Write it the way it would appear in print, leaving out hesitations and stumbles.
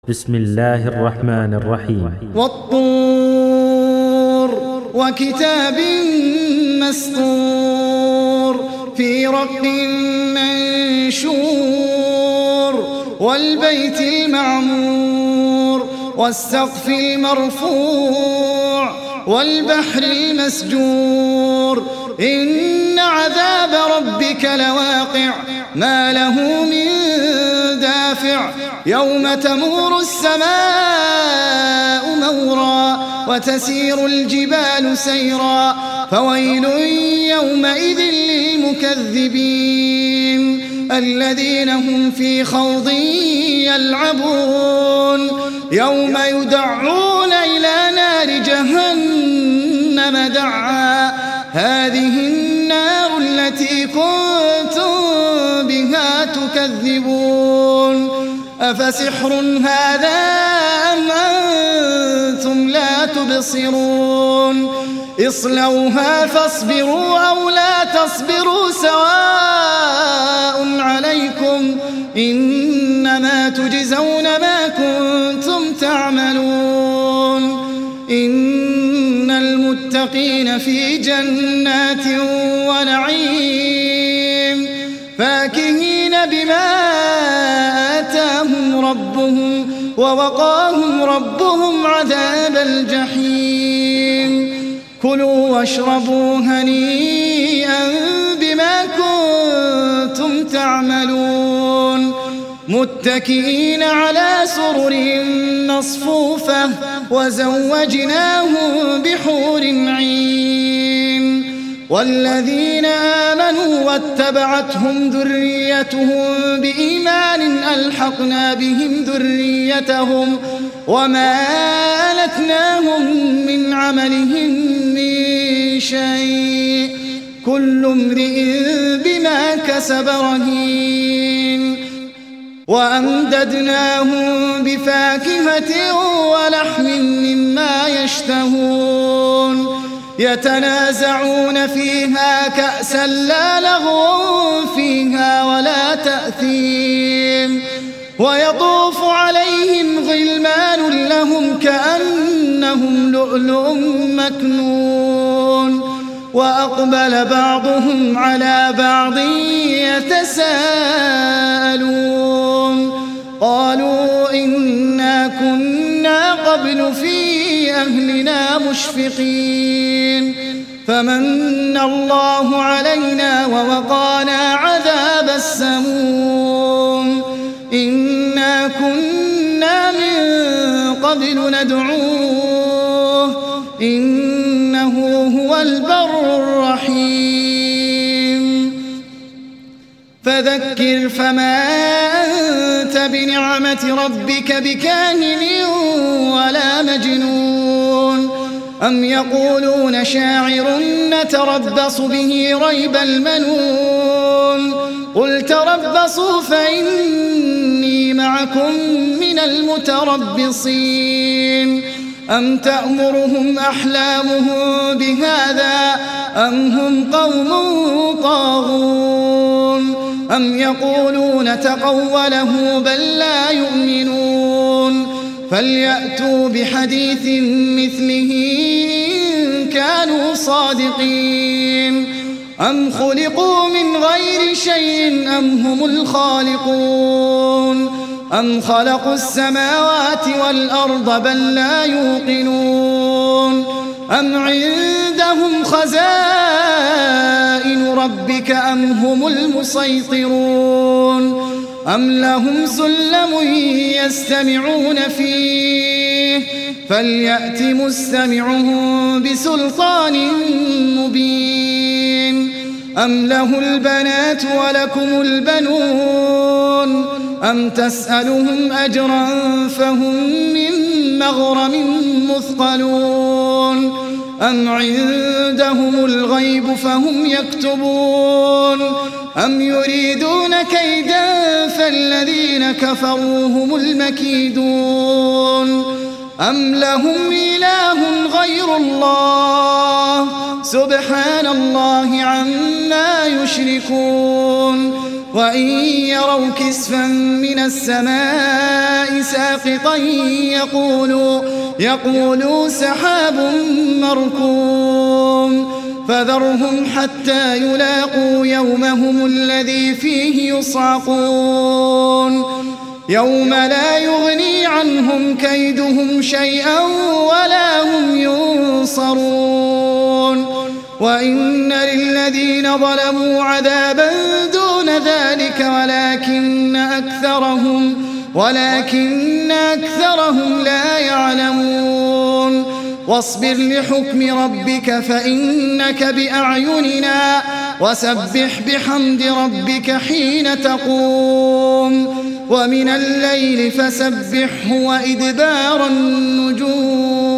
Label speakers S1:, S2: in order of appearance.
S1: بسم الله الرحمن الرحيم
S2: والطور وكتاب مسطور في رق منشور والبيت المعمور والسقف المرفوع والبحر المسجور إن عذاب ربك لواقع ما له من دافع يوم تمور السماء مورا وتسير الجبال سيرا فويل يومئذ للمكذبين الذين هم في خوض يلعبون يوم يدعون إلى نار جهنم دعا هذه النار التي كنتم بها تكذبون أفسحر هذا أم أنتم لا تبصرون اصلوها فاصبروا أو لا تصبروا سواء عليكم إنما تجزون ما كنتم تعملون إن المتقين في جنات ونعيم فاكهين بما آتاهم ربهم ووقاهم ربهم عذاب الجحيم كلوا واشربوا هنيئا بما كنتم تعملون متكئين على سرر مصفوفة وزوجناهم بحور عين والذين آمنوا واتبعتهم ذريتهم بإيمان ألحقنا بهم ذريتهم وما ألتناهم من عملهم من شيء كل امرئ بما كسب رهين وأمددناهم بفاكهة ولحم مما يشتهون يتنازعون فيها كأسا لا لغو فيها ولا تأثيم ويطوف عليهم غلمان لهم كأنهم لؤلؤ مكنون وأقبل بعضهم على بعض يتساءلون قالوا إنا كنا قبل في أهلنا مشفقين فمن الله علينا ووقانا عذاب السموم إنا كنا من قبل ندعوه إنه هو البر الرحيم فذكر فما أنت بنعمة ربك بكاهن ولا مجنون أم يقولون شاعر نتربص به ريب المنون قل تربصوا فإني معكم من المتربصين أم تأمرهم أحلامهم بهذا أم هم قوم طاغون أم يقولون تقوله بل لا يؤمنون فليأتوا بحديث مثله إن كانوا صادقين أم خلقوا من غير شيء أم هم الخالقون أم خلقوا السماوات والأرض بل لا يوقنون أم عندهم خزائن ربك أم هم المسيطرون أم لهم سلم يستمعون فيه فليأت مستمعهم بسلطان مبين أم له البنات ولكم البنون أم تسألهم أجرا فهم من مغرم مثقلون أم عندهم الغيب فهم يكتبون أم يريدون كيدا فالذين كفروا هم المكيدون أم لهم إله غير الله سبحان الله عما يشركون وإن يروا كسفا من السماء ساقطا يقولوا سحاب مركوم فذرهم حتى يلاقوا يومهم الذي فيه يصعقون يوم لا يغني عنهم كيدهم شيئا ولا هم ينصرون وإن للذين ظلموا عذابا دون ذلك ولكن أكثرهم لا يعلمون واصبر لحكم ربك فإنك بأعيننا وسبح بحمد ربك حين تقوم ومن الليل فسبحه وإدبار النجوم